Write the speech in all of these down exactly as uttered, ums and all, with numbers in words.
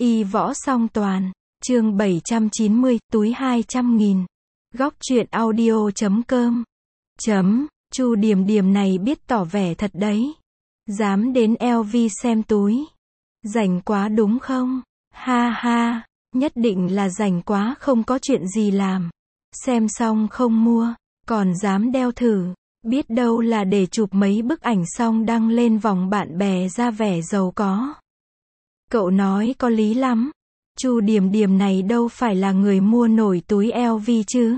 Y võ song toàn, chương bảy trăm chín mươi, túi hai trăm nghìn. Góc truyện audio chấm com. Chấm, Chu Điềm Điềm này biết tỏ vẻ thật đấy. Dám đến lờ vê xem túi. Rảnh quá đúng không? Ha ha, nhất định là rảnh quá không có chuyện gì làm. Xem xong không mua, còn dám đeo thử. Biết đâu là để chụp mấy bức ảnh xong đăng lên vòng bạn bè ra vẻ giàu có. Cậu nói có lý lắm. Chu Điềm Điềm này đâu phải là người mua nổi túi lờ vê chứ.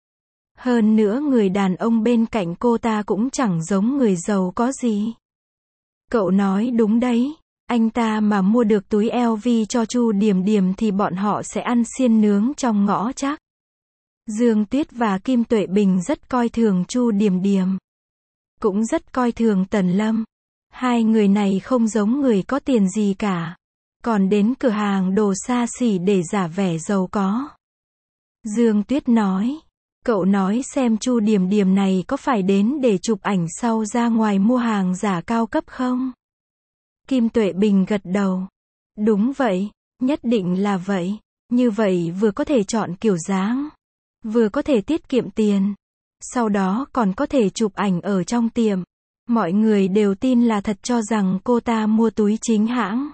Hơn nữa người đàn ông bên cạnh cô ta cũng chẳng giống người giàu có gì. Cậu nói đúng đấy. Anh ta mà mua được túi lờ vê cho Chu Điềm Điềm thì bọn họ sẽ ăn xiên nướng trong ngõ chắc. Dương Tuyết và Kim Tuệ Bình rất coi thường Chu Điềm Điềm. Cũng rất coi thường Tần Lâm. Hai người này không giống người có tiền gì cả. Còn đến cửa hàng đồ xa xỉ để giả vẻ giàu có. Dương Tuyết nói. Cậu nói xem Chu Điềm Điềm này có phải đến để chụp ảnh sau ra ngoài mua hàng giả cao cấp không? Kim Tuệ Bình gật đầu. Đúng vậy, nhất định là vậy. Như vậy vừa có thể chọn kiểu dáng, vừa có thể tiết kiệm tiền. Sau đó còn có thể chụp ảnh ở trong tiệm. Mọi người đều tin là thật cho rằng cô ta mua túi chính hãng.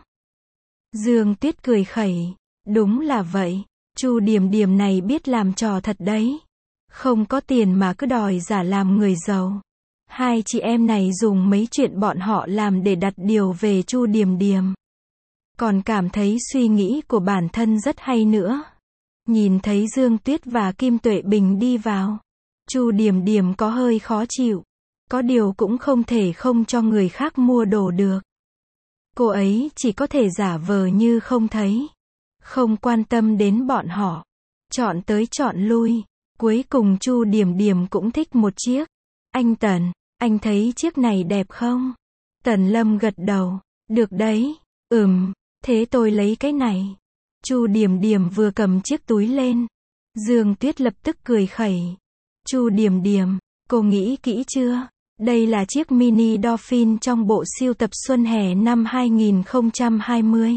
Dương Tuyết cười khẩy. Đúng là vậy. Chu Điềm Điềm này biết làm trò thật đấy. Không có tiền mà cứ đòi giả làm người giàu. Hai chị em này dùng mấy chuyện bọn họ làm để đặt điều về Chu Điềm Điềm. Còn cảm thấy suy nghĩ của bản thân rất hay nữa. Nhìn thấy Dương Tuyết và Kim Tuệ Bình đi vào, Chu Điềm Điềm có hơi khó chịu. Có điều cũng không thể không cho người khác mua đồ được. Cô ấy chỉ có thể giả vờ như không thấy. Không quan tâm đến bọn họ. Chọn tới chọn lui. Cuối cùng Chu Điềm Điềm cũng thích một chiếc. Anh Tần, anh thấy chiếc này đẹp không? Tần Lâm gật đầu. Được đấy. Ừm, thế tôi lấy cái này. Chu Điềm Điềm vừa cầm chiếc túi lên. Dương Tuyết lập tức cười khẩy. Chu Điềm Điềm, cô nghĩ kỹ chưa? Đây là chiếc mini Dolphin trong bộ siêu tập xuân hè năm hai nghìn không trăm hai mươi.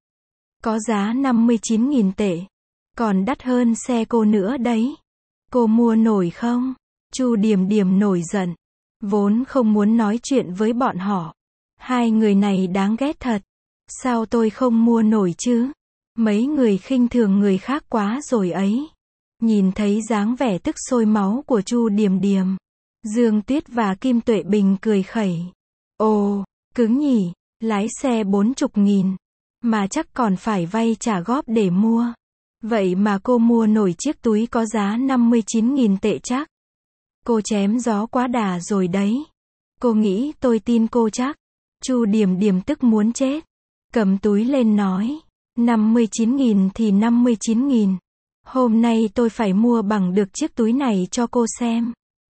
Có giá năm mươi chín nghìn tệ. Còn đắt hơn xe cô nữa đấy. Cô mua nổi không? Chu Điềm Điềm nổi giận. Vốn không muốn nói chuyện với bọn họ. Hai người này đáng ghét thật. Sao tôi không mua nổi chứ? Mấy người khinh thường người khác quá rồi ấy. Nhìn thấy dáng vẻ tức sôi máu của Chu Điềm Điềm, Dương Tuyết và Kim Tuệ Bình cười khẩy. Ồ, cứng nhỉ, lái xe bốn chục nghìn. Mà chắc còn phải vay trả góp để mua. Vậy mà cô mua nổi chiếc túi có giá năm mươi chín nghìn tệ chắc. Cô chém gió quá đà rồi đấy. Cô nghĩ tôi tin cô chắc. Chu Điềm Điềm tức muốn chết. Cầm túi lên nói. năm mươi chín nghìn thì năm mươi chín nghìn. Hôm nay tôi phải mua bằng được chiếc túi này cho cô xem.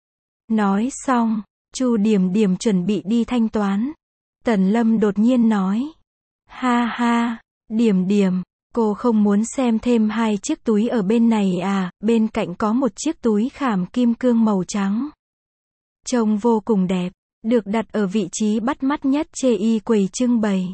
Nói xong, Chu Điềm Điềm chuẩn bị đi thanh toán. Tần Lâm đột nhiên nói. Ha ha, Điềm Điềm, cô không muốn xem thêm hai chiếc túi ở bên này à? Bên cạnh có một chiếc túi khảm kim cương màu trắng. Trông vô cùng đẹp, được đặt ở vị trí bắt mắt nhất chê y quầy trưng bày.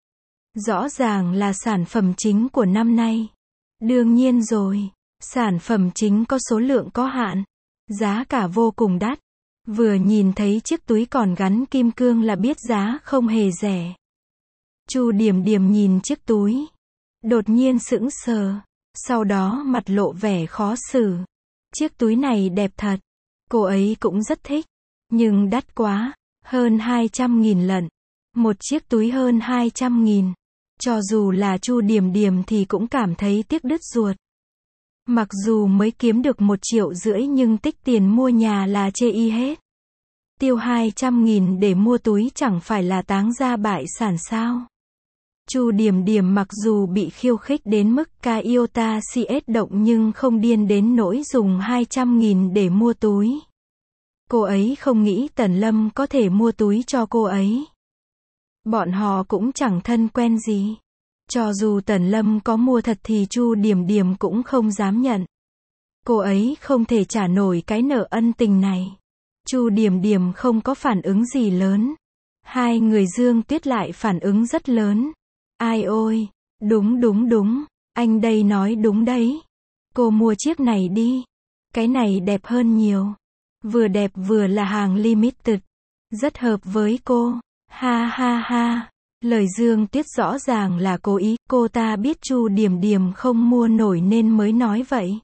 Rõ ràng là sản phẩm chính của năm nay. Đương nhiên rồi, sản phẩm chính có số lượng có hạn. Giá cả vô cùng đắt. Vừa nhìn thấy chiếc túi còn gắn kim cương là biết giá không hề rẻ. Chu Điềm Điềm nhìn chiếc túi. Đột nhiên sững sờ. Sau đó mặt lộ vẻ khó xử. Chiếc túi này đẹp thật. Cô ấy cũng rất thích. Nhưng đắt quá. Hơn hai trăm nghìn lận. Một chiếc túi hơn hai trăm nghìn. Cho dù là Chu Điềm Điềm thì cũng cảm thấy tiếc đứt ruột. Mặc dù mới kiếm được một triệu rưỡi nhưng tích tiền mua nhà là chê y hết. Tiêu hai trăm nghìn để mua túi chẳng phải là táng ra bại sản sao? Chu Điềm Điềm mặc dù bị khiêu khích đến mức ca iota xê ét động nhưng không điên đến nỗi dùng hai trăm nghìn để mua túi. Cô ấy không nghĩ Tần Lâm có thể mua túi cho cô ấy. Bọn họ cũng chẳng thân quen gì. Cho dù Tần Lâm có mua thật thì Chu Điềm Điềm cũng không dám nhận. Cô ấy không thể trả nổi cái nợ ân tình này. Chu Điềm Điềm không có phản ứng gì lớn. Hai người Dương Tuyết lại phản ứng rất lớn. Ai ôi, Đúng đúng đúng, anh đây nói đúng đấy. Cô mua chiếc này đi. Cái này đẹp hơn nhiều. Vừa đẹp vừa là hàng limited. Rất hợp với cô. Ha ha ha. Lời Dương Tuyết rõ ràng là cố ý, cô ta biết Chu Điềm Điềm không mua nổi nên mới nói vậy.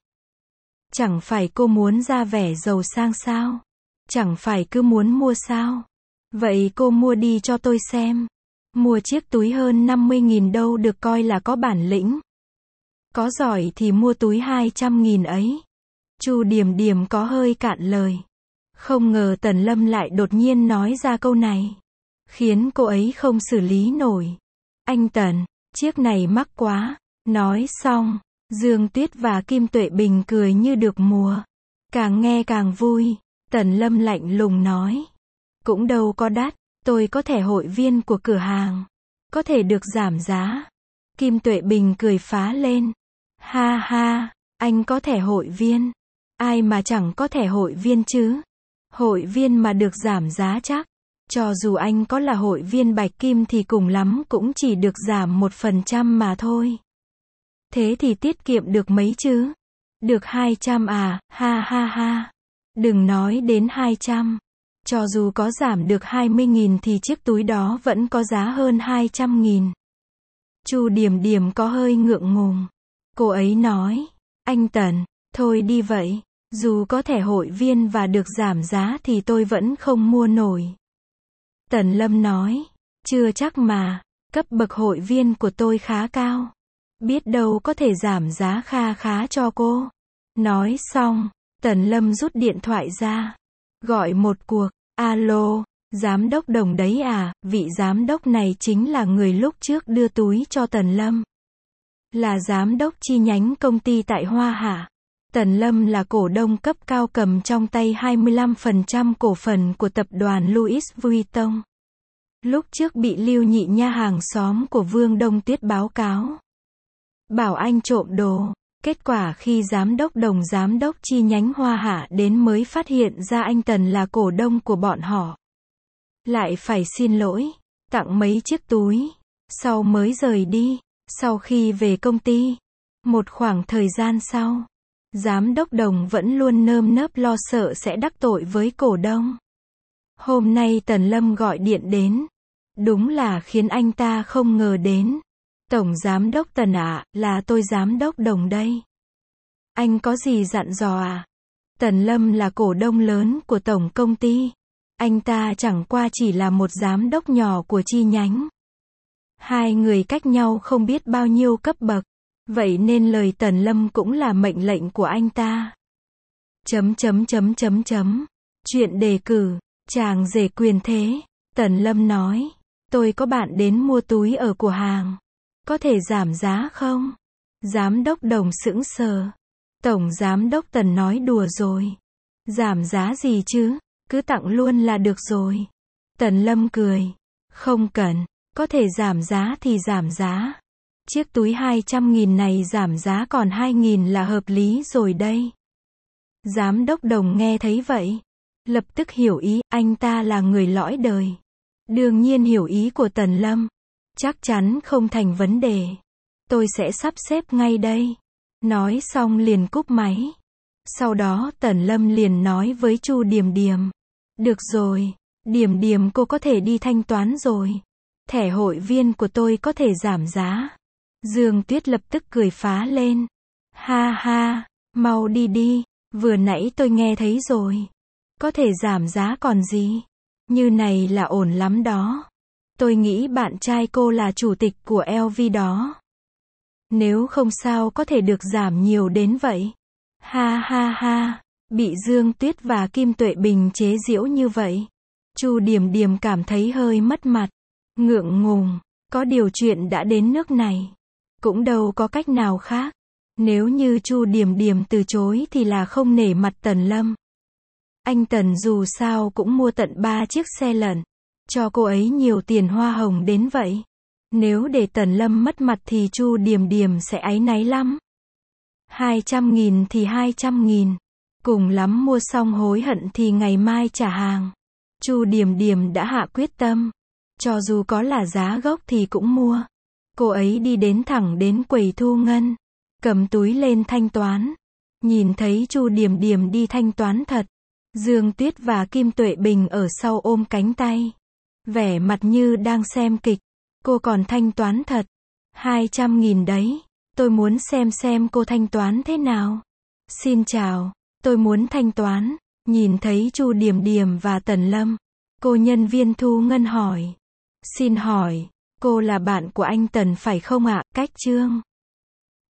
Chẳng phải cô muốn ra vẻ giàu sang sao? Chẳng phải cứ muốn mua sao? Vậy cô mua đi cho tôi xem. Mua chiếc túi hơn năm mươi nghìn đâu được coi là có bản lĩnh. Có giỏi thì mua túi hai trăm nghìn ấy. Chu Điềm Điềm có hơi cạn lời. Không ngờ Tần Lâm lại đột nhiên nói ra câu này. Khiến cô ấy không xử lý nổi. Anh Tần, chiếc này mắc quá. Nói xong, Dương Tuyết và Kim Tuệ Bình cười như được mùa. Càng nghe càng vui. Tần Lâm lạnh lùng nói. Cũng đâu có đắt, tôi có thẻ hội viên của cửa hàng. Có thể được giảm giá. Kim Tuệ Bình cười phá lên. Ha ha, anh có thẻ hội viên. Ai mà chẳng có thẻ hội viên chứ? Hội viên mà được giảm giá chắc. Cho dù anh có là hội viên bạch kim thì cùng lắm cũng chỉ được giảm một phần trăm mà thôi. Thế thì tiết kiệm được mấy chứ? Được hai trăm à, ha ha ha. Đừng nói đến hai trăm. Cho dù có giảm được hai mươi nghìn thì chiếc túi đó vẫn có giá hơn hai trăm nghìn. Chu Điềm Điềm có hơi ngượng ngùng. Cô ấy nói, anh Tần, thôi đi vậy. Dù có thẻ hội viên và được giảm giá thì tôi vẫn không mua nổi. Tần Lâm nói, chưa chắc mà, cấp bậc hội viên của tôi khá cao. Biết đâu có thể giảm giá kha khá cho cô. Nói xong, Tần Lâm rút điện thoại ra. Gọi một cuộc, alo, giám đốc Đồng đấy à, vị giám đốc này chính là người lúc trước đưa túi cho Tần Lâm. Là giám đốc chi nhánh công ty tại Hoa Hạ. Tần Lâm là cổ đông cấp cao cầm trong tay hai mươi lăm phần trăm cổ phần của tập đoàn Louis Vuitton. Lúc trước bị Lưu Nhị Nha hàng xóm của Vương Đông Tuyết báo cáo. Bảo anh trộm đồ. Kết quả khi giám đốc Đồng giám đốc chi nhánh Hoa Hạ đến mới phát hiện ra anh Tần là cổ đông của bọn họ. Lại phải xin lỗi, tặng mấy chiếc túi. Sau mới rời đi. Sau khi về công ty. Một khoảng thời gian sau. Giám đốc Đồng vẫn luôn nơm nớp lo sợ sẽ đắc tội với cổ đông. Hôm nay Tần Lâm gọi điện đến. Đúng là khiến anh ta không ngờ đến. Tổng giám đốc Tần ạ, là tôi giám đốc Đồng đây. Anh có gì dặn dò à? Tần Lâm là cổ đông lớn của tổng công ty. Anh ta chẳng qua chỉ là một giám đốc nhỏ của chi nhánh. Hai người cách nhau không biết bao nhiêu cấp bậc. Vậy nên lời Tần Lâm cũng là mệnh lệnh của anh ta. Chấm chấm chấm chấm chấm. Chuyện đề cử, chàng rể quyền thế. Tần Lâm nói, tôi có bạn đến mua túi ở cửa hàng. Có thể giảm giá không? Giám đốc Đồng sững sờ. Tổng giám đốc Tần nói đùa rồi. Giảm giá gì chứ? Cứ tặng luôn là được rồi. Tần Lâm cười. Không cần, có thể giảm giá thì giảm giá. Chiếc túi hai trăm nghìn này giảm giá còn hai nghìn là hợp lý rồi đây. Giám đốc Đồng nghe thấy vậy. Lập tức hiểu ý, anh ta là người lõi đời. Đương nhiên hiểu ý của Tần Lâm. Chắc chắn không thành vấn đề. Tôi sẽ sắp xếp ngay đây. Nói xong liền cúp máy. Sau đó Tần Lâm liền nói với Chu Điềm Điềm. Được rồi, Điềm Điềm cô có thể đi thanh toán rồi. Thẻ hội viên của tôi có thể giảm giá. Dương Tuyết lập tức cười phá lên. Ha ha, mau đi đi, vừa nãy tôi nghe thấy rồi. Có thể giảm giá còn gì? Như này là ổn lắm đó. Tôi nghĩ bạn trai cô là chủ tịch của L V đó. Nếu không sao có thể được giảm nhiều đến vậy. Ha ha ha, bị Dương Tuyết và Kim Tuệ Bình chế giễu như vậy. Chu Điềm Điềm cảm thấy hơi mất mặt. Ngượng ngùng, có điều chuyện đã đến nước này. Cũng đâu có cách nào khác. Nếu như Chu Điềm Điềm từ chối thì là không nể mặt Tần Lâm. Anh Tần dù sao cũng mua tận ba chiếc xe lận. Cho cô ấy nhiều tiền hoa hồng đến vậy. Nếu để Tần Lâm mất mặt thì Chu Điềm Điềm sẽ áy náy lắm. hai trăm nghìn thì hai trăm nghìn. Cùng lắm mua xong hối hận thì ngày mai trả hàng. Chu Điềm Điềm đã hạ quyết tâm. Cho dù có là giá gốc thì cũng mua. Cô ấy đi đến thẳng đến quầy thu ngân, cầm túi lên thanh toán. Nhìn thấy Chu Điểm Điểm đi thanh toán thật. Dương Tuyết và Kim Tuệ Bình ở sau ôm cánh tay. Vẻ mặt như đang xem kịch. Cô còn thanh toán thật. hai trăm nghìn đấy. Tôi muốn xem xem cô thanh toán thế nào. Xin chào. Tôi muốn thanh toán. Nhìn thấy Chu Điểm Điểm và Tần Lâm. Cô nhân viên thu ngân hỏi. Xin hỏi, cô là bạn của anh Tần phải không ạ? Cách Trương.